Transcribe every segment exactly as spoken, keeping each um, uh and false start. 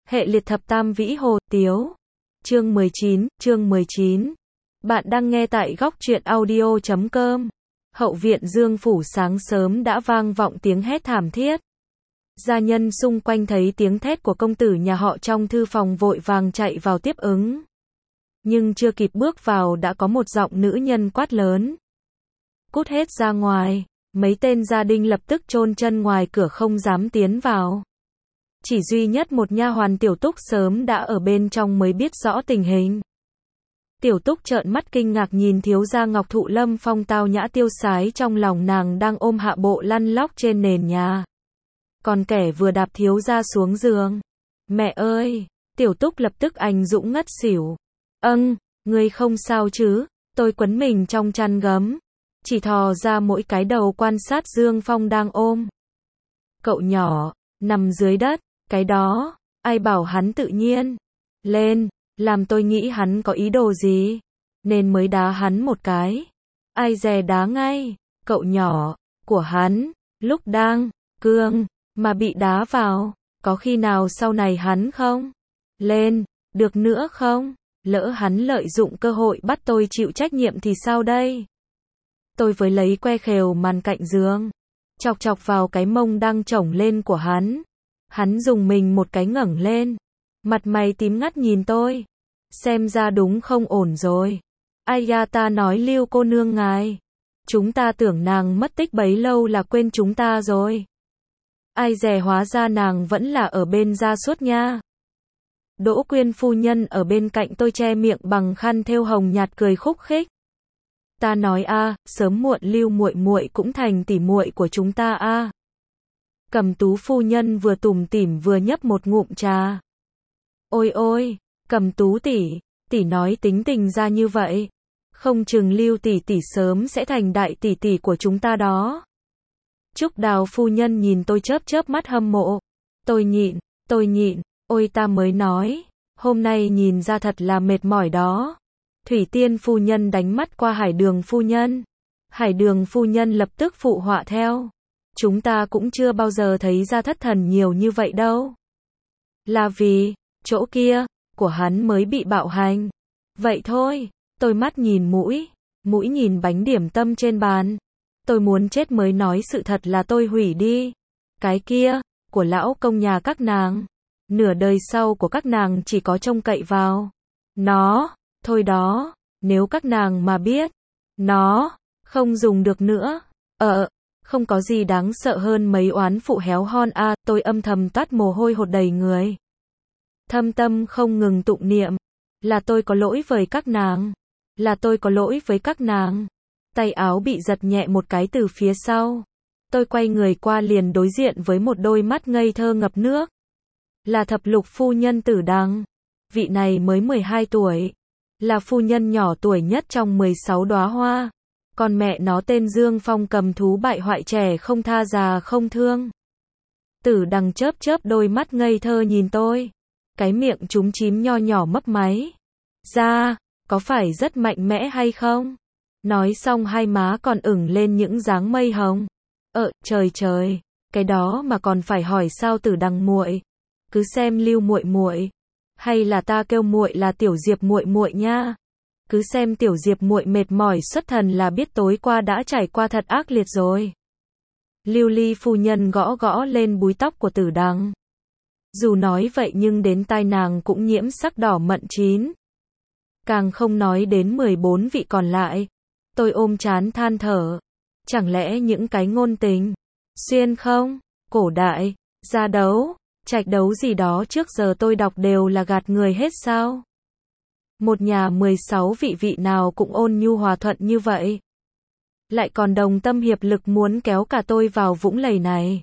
Hệ liệt thập tam vĩ hồ tiếu. Chương mười chín, chương mười chín. Bạn đang nghe tại góc truyện audio chấm com. Hậu viện Dương phủ sáng sớm đã vang vọng tiếng hét thảm thiết. Gia nhân xung quanh thấy tiếng thét của công tử nhà họ trong thư phòng vội vàng chạy vào tiếp ứng. Nhưng chưa kịp bước vào đã có một giọng nữ nhân quát lớn. Cút hết ra ngoài, mấy tên gia đình lập tức chôn chân ngoài cửa không dám tiến vào. Chỉ duy nhất một nha hoàn Tiểu Túc sớm đã ở bên trong mới biết rõ tình hình. Tiểu Túc trợn mắt kinh ngạc nhìn thiếu gia Ngọc Thụ Lâm phong tao nhã tiêu sái, trong lòng nàng đang ôm hạ bộ lăn lóc trên nền nhà. Còn kẻ vừa đạp thiếu gia xuống giường. Mẹ ơi! Tiểu Túc lập tức anh dũng ngất xỉu. Âng, ngươi không sao chứ? Tôi quấn mình trong chăn gấm. Chỉ thò ra mỗi cái đầu quan sát Dương Phong đang ôm. Cậu nhỏ, nằm dưới đất, cái đó, ai bảo hắn tự nhiên lên, làm tôi nghĩ hắn có ý đồ gì, nên mới đá hắn một cái. Ai dè đá ngay, cậu nhỏ, của hắn, lúc đang, cương, mà bị đá vào, có khi nào sau này hắn không lên, được nữa không? Lỡ hắn lợi dụng cơ hội bắt tôi chịu trách nhiệm thì sao đây? Tôi với lấy que khều màn cạnh giường, chọc chọc vào cái mông đang chổng lên của hắn. Hắn dùng mình một cái ngẩng lên, mặt mày tím ngắt nhìn tôi. Xem ra đúng không ổn rồi. Ai da, ta nói Lưu cô nương ngài, chúng ta tưởng nàng mất tích bấy lâu là quên chúng ta rồi. Ai dè hóa ra nàng vẫn là ở bên gia suốt nha. Đỗ Quyên phu nhân ở bên cạnh tôi che miệng bằng khăn thêu hồng nhạt cười khúc khích. Ta nói a, sớm muộn Lưu muội muội cũng thành tỷ muội của chúng ta a. Cẩm Tú phu nhân vừa tủm tỉm vừa nhấp một ngụm trà. Ôi ôi, Cẩm Tú tỷ, tỷ nói tính tình ra như vậy, không chừng Lưu tỷ tỷ sớm sẽ thành đại tỷ tỷ của chúng ta đó. Trúc Đào phu nhân nhìn tôi chớp chớp mắt hâm mộ. Tôi nhịn, tôi nhịn, ôi ta mới nói, hôm nay nhìn ra thật là mệt mỏi đó. Thủy Tiên phu nhân đánh mắt qua Hải Đường phu nhân. Hải Đường phu nhân lập tức phụ họa theo. Chúng ta cũng chưa bao giờ thấy ra thất thần nhiều như vậy đâu. Là vì, chỗ kia, của hắn mới bị bạo hành. Vậy thôi, tôi mắt nhìn mũi, mũi nhìn bánh điểm tâm trên bàn. Tôi muốn chết mới nói sự thật là tôi hủy đi. Cái kia, của lão công nhà các nàng. Nửa đời sau của các nàng chỉ có trông cậy vào nó, thôi đó, nếu các nàng mà biết, nó, không dùng được nữa. Ờ, không có gì đáng sợ hơn mấy oán phụ héo hon a, à, tôi âm thầm toát mồ hôi hột đầy người. Thâm tâm không ngừng tụng niệm, là tôi có lỗi với các nàng, là tôi có lỗi với các nàng. Tay áo bị giật nhẹ một cái từ phía sau. Tôi quay người qua liền đối diện với một đôi mắt ngây thơ ngập nước. Là thập lục phu nhân Tử Đằng. Vị này mới mười hai tuổi, là phu nhân nhỏ tuổi nhất trong mười sáu đóa hoa. Còn mẹ nó tên Dương Phong cầm thú bại hoại trẻ không tha già không thương. Tử Đằng chớp chớp đôi mắt ngây thơ nhìn tôi. Cái miệng trúng chím nho nhỏ mấp máy. Ra, có phải rất mạnh mẽ hay không? Nói xong hai má còn ửng lên những dáng mây hồng. Ờ, trời trời, cái đó mà còn phải hỏi sao Tử Đằng muội? Cứ xem Lưu muội muội, hay là ta kêu muội là Tiểu Diệp muội muội nha. Cứ xem Tiểu Diệp muội mệt mỏi xuất thần là biết tối qua đã trải qua thật ác liệt rồi. Lưu Ly phu nhân gõ gõ lên búi tóc của Tử Đằng. Dù nói vậy nhưng đến tai nàng cũng nhiễm sắc đỏ mận chín. Càng không nói đến mười bốn vị còn lại. Tôi ôm trán than thở. Chẳng lẽ những cái ngôn tình, xuyên không, cổ đại, gia đấu, trạch đấu gì đó trước giờ tôi đọc đều là gạt người hết sao? Một nhà mười sáu vị vị nào cũng ôn nhu hòa thuận như vậy. Lại còn đồng tâm hiệp lực muốn kéo cả tôi vào vũng lầy này.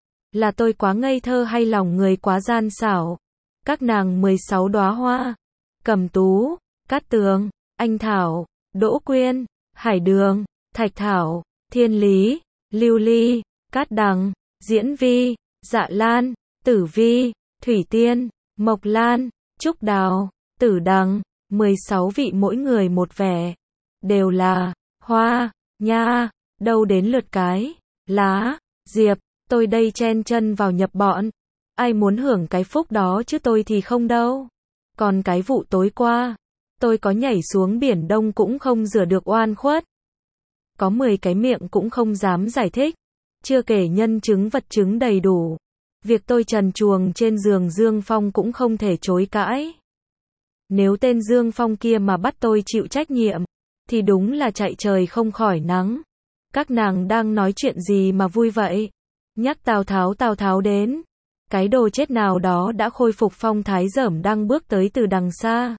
Là tôi quá ngây thơ hay lòng người quá gian xảo? Các nàng mười sáu đóa hoa, Cẩm Tú, Cát Tường, Anh Thảo, Đỗ Quyên, Hải Đường, Thạch Thảo, Thiên Lý, Lưu Ly, Cát Đằng, Diễn Vi, Dạ Lan, Tử Vi, Thủy Tiên, Mộc Lan, Trúc Đào, Tử Đằng, mười sáu vị mỗi người một vẻ. Đều là hoa, nha, đâu đến lượt cái lá, diệp, tôi đây chen chân vào nhập bọn. Ai muốn hưởng cái phúc đó chứ tôi thì không đâu. Còn cái vụ tối qua, tôi có nhảy xuống biển Đông cũng không rửa được oan khuất. Có mười cái miệng cũng không dám giải thích. Chưa kể nhân chứng vật chứng đầy đủ. Việc tôi trần truồng trên giường Dương Phong cũng không thể chối cãi. Nếu tên Dương Phong kia mà bắt tôi chịu trách nhiệm, thì đúng là chạy trời không khỏi nắng. Các nàng đang nói chuyện gì mà vui vậy? Nhắc Tào Tháo Tào Tháo đến. Cái đồ chết nào đó đã khôi phục phong thái dởm đang bước tới từ đằng xa.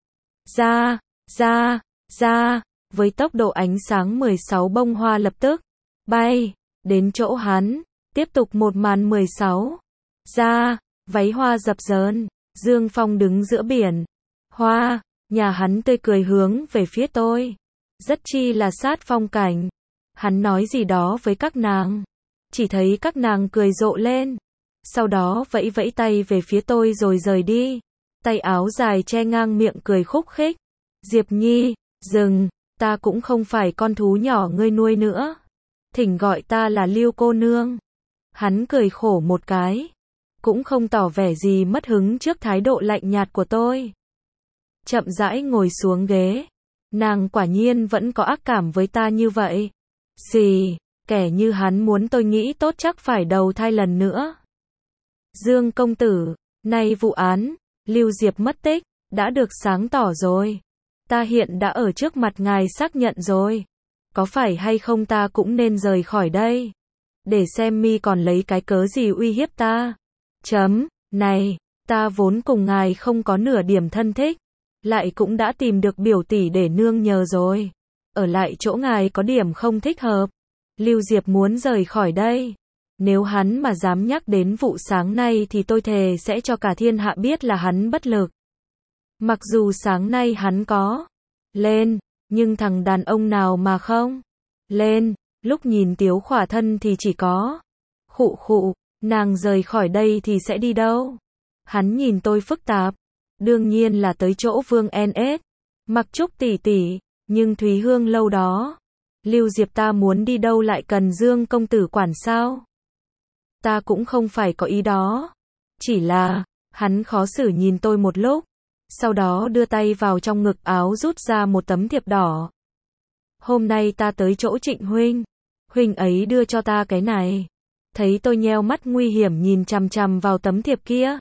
Ra, ra, ra, với tốc độ ánh sáng mười sáu bông hoa lập tức bay đến chỗ hắn, tiếp tục một màn mười sáu. Ra, váy hoa dập dờn, Dương Phong đứng giữa biển. Hoa, nhà hắn tươi cười hướng về phía tôi. Rất chi là sát phong cảnh. Hắn nói gì đó với các nàng. Chỉ thấy các nàng cười rộ lên. Sau đó vẫy vẫy tay về phía tôi rồi rời đi. Tay áo dài che ngang miệng cười khúc khích. Diệp Nhi, dừng, ta cũng không phải con thú nhỏ ngươi nuôi nữa. Thỉnh gọi ta là Lưu cô nương. Hắn cười khổ một cái. Cũng không tỏ vẻ gì mất hứng trước thái độ lạnh nhạt của tôi. Chậm rãi ngồi xuống ghế. Nàng quả nhiên vẫn có ác cảm với ta như vậy. Xì, kẻ như hắn muốn tôi nghĩ tốt chắc phải đầu thai lần nữa. Dương công tử, nay vụ án, Lưu Diệp mất tích, đã được sáng tỏ rồi. Ta hiện đã ở trước mặt ngài xác nhận rồi. Có phải hay không ta cũng nên rời khỏi đây. Để xem mi còn lấy cái cớ gì uy hiếp ta. Chấm, này, ta vốn cùng ngài không có nửa điểm thân thích. Lại cũng đã tìm được biểu tỷ để nương nhờ rồi. Ở lại chỗ ngài có điểm không thích hợp. Lưu Diệp muốn rời khỏi đây. Nếu hắn mà dám nhắc đến vụ sáng nay thì tôi thề sẽ cho cả thiên hạ biết là hắn bất lực. Mặc dù sáng nay hắn có lên, nhưng thằng đàn ông nào mà không lên, lúc nhìn Tiếu Khỏa Thân thì chỉ có khụ khụ, nàng rời khỏi đây thì sẽ đi đâu? Hắn nhìn tôi phức tạp, đương nhiên là tới chỗ Vương en ét, Mặc Trúc tỷ tỷ, nhưng Thúy Hương lâu đó. Lưu Diệp ta muốn đi đâu lại cần Dương công tử quản sao? Ta cũng không phải có ý đó. Chỉ là, hắn khó xử nhìn tôi một lúc. Sau đó đưa tay vào trong ngực áo rút ra một tấm thiệp đỏ. Hôm nay ta tới chỗ Trịnh huynh. Huynh ấy đưa cho ta cái này. Thấy tôi nheo mắt nguy hiểm nhìn chằm chằm vào tấm thiệp kia.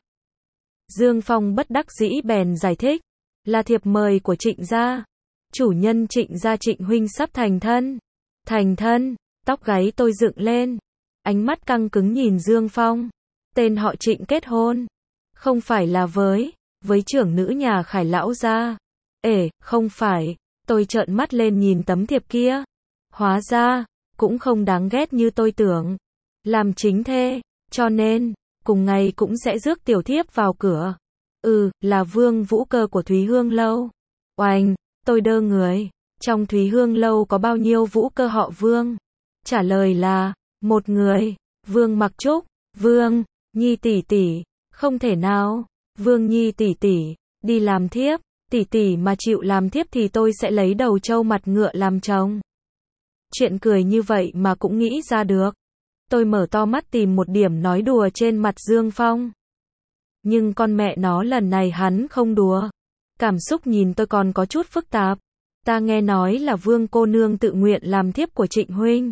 Dương Phong bất đắc dĩ bèn giải thích. Là thiệp mời của Trịnh gia. Chủ nhân Trịnh gia Trịnh huynh sắp thành thân. Thành thân, tóc gáy tôi dựng lên. Ánh mắt căng cứng nhìn Dương Phong. Tên họ Trịnh kết hôn. Không phải là với, với trưởng nữ nhà Khải lão gia. Ể, không phải. Tôi trợn mắt lên nhìn tấm thiệp kia. Hóa ra, cũng không đáng ghét như tôi tưởng. Làm chính thê, cho nên, cùng ngày cũng sẽ rước tiểu thiếp vào cửa. Ừ, là Vương Vũ Cơ của Thúy Hương Lâu. Oanh, tôi đơ người. Trong Thúy Hương Lâu có bao nhiêu Vũ Cơ họ Vương? Trả lời là, một người. Vương Mặc Trúc, Vương Nhi tỷ tỷ. Không thể nào. Vương Nhi tỷ tỷ, đi làm thiếp. Tỷ tỷ mà chịu làm thiếp thì tôi sẽ lấy đầu trâu mặt ngựa làm chồng. Chuyện cười như vậy mà cũng nghĩ ra được. Tôi mở to mắt tìm một điểm nói đùa trên mặt Dương Phong. Nhưng con mẹ nó lần này hắn không đùa. Cảm xúc nhìn tôi còn có chút phức tạp. Ta nghe nói là Vương cô nương tự nguyện làm thiếp của Trịnh huynh.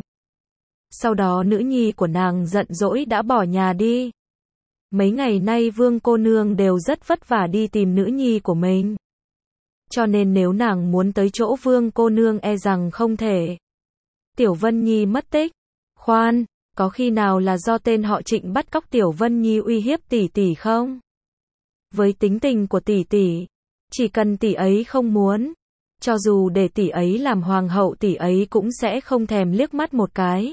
Sau đó nữ nhi của nàng giận dỗi đã bỏ nhà đi. Mấy ngày nay Vương cô nương đều rất vất vả đi tìm nữ nhi của mình. Cho nên nếu nàng muốn tới chỗ Vương cô nương e rằng không thể. Tiểu Vân Nhi mất tích. Khoan, có khi nào là do tên họ Trịnh bắt cóc Tiểu Vân Nhi uy hiếp tỷ tỷ không? Với tính tình của tỷ tỷ, chỉ cần tỷ ấy không muốn, cho dù để tỷ ấy làm hoàng hậu tỷ ấy cũng sẽ không thèm liếc mắt một cái.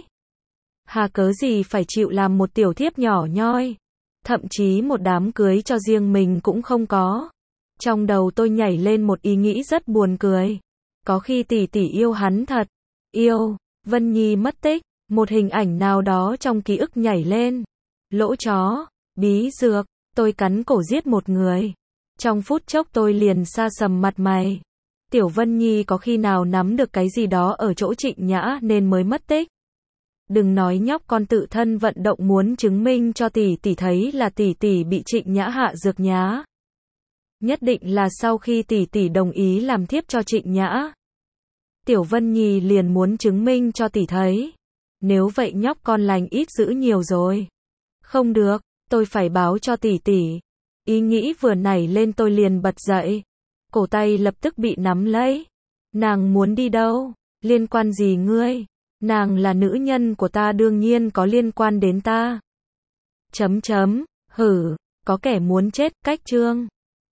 Hà cớ gì phải chịu làm một tiểu thiếp nhỏ nhoi, thậm chí một đám cưới cho riêng mình cũng không có. Trong đầu tôi nhảy lên một ý nghĩ rất buồn cười. Có khi tỷ tỷ yêu hắn thật. Yêu, Vân Nhi mất tích, một hình ảnh nào đó trong ký ức nhảy lên. Lỗ chó, bí dược, tôi cắn cổ giết một người. Trong phút chốc tôi liền sa sầm mặt mày. Tiểu Vân Nhi có khi nào nắm được cái gì đó ở chỗ Trịnh Nhã nên mới mất tích. Đừng nói nhóc con tự thân vận động muốn chứng minh cho tỷ tỷ thấy là tỷ tỷ bị Trịnh Nhã hạ dược nhá. Nhất định là sau khi tỷ tỷ đồng ý làm thiếp cho Trịnh Nhã. Tiểu Vân Nhi liền muốn chứng minh cho tỷ thấy. Nếu vậy nhóc con lành ít dữ nhiều rồi. Không được, tôi phải báo cho tỷ tỷ. Ý nghĩ vừa nảy lên tôi liền bật dậy. Cổ tay lập tức bị nắm lấy. Nàng muốn đi đâu? Liên quan gì ngươi? Nàng là nữ nhân của ta đương nhiên có liên quan đến ta. Chấm chấm, hử, có kẻ muốn chết, cách chương.